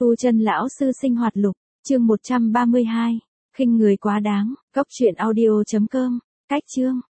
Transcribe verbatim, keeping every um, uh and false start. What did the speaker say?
Tu Chân lão sư sinh hoạt lục, chương một trăm ba mươi hai, khinh người quá đáng, góc truyện audio chấm com, cách chương.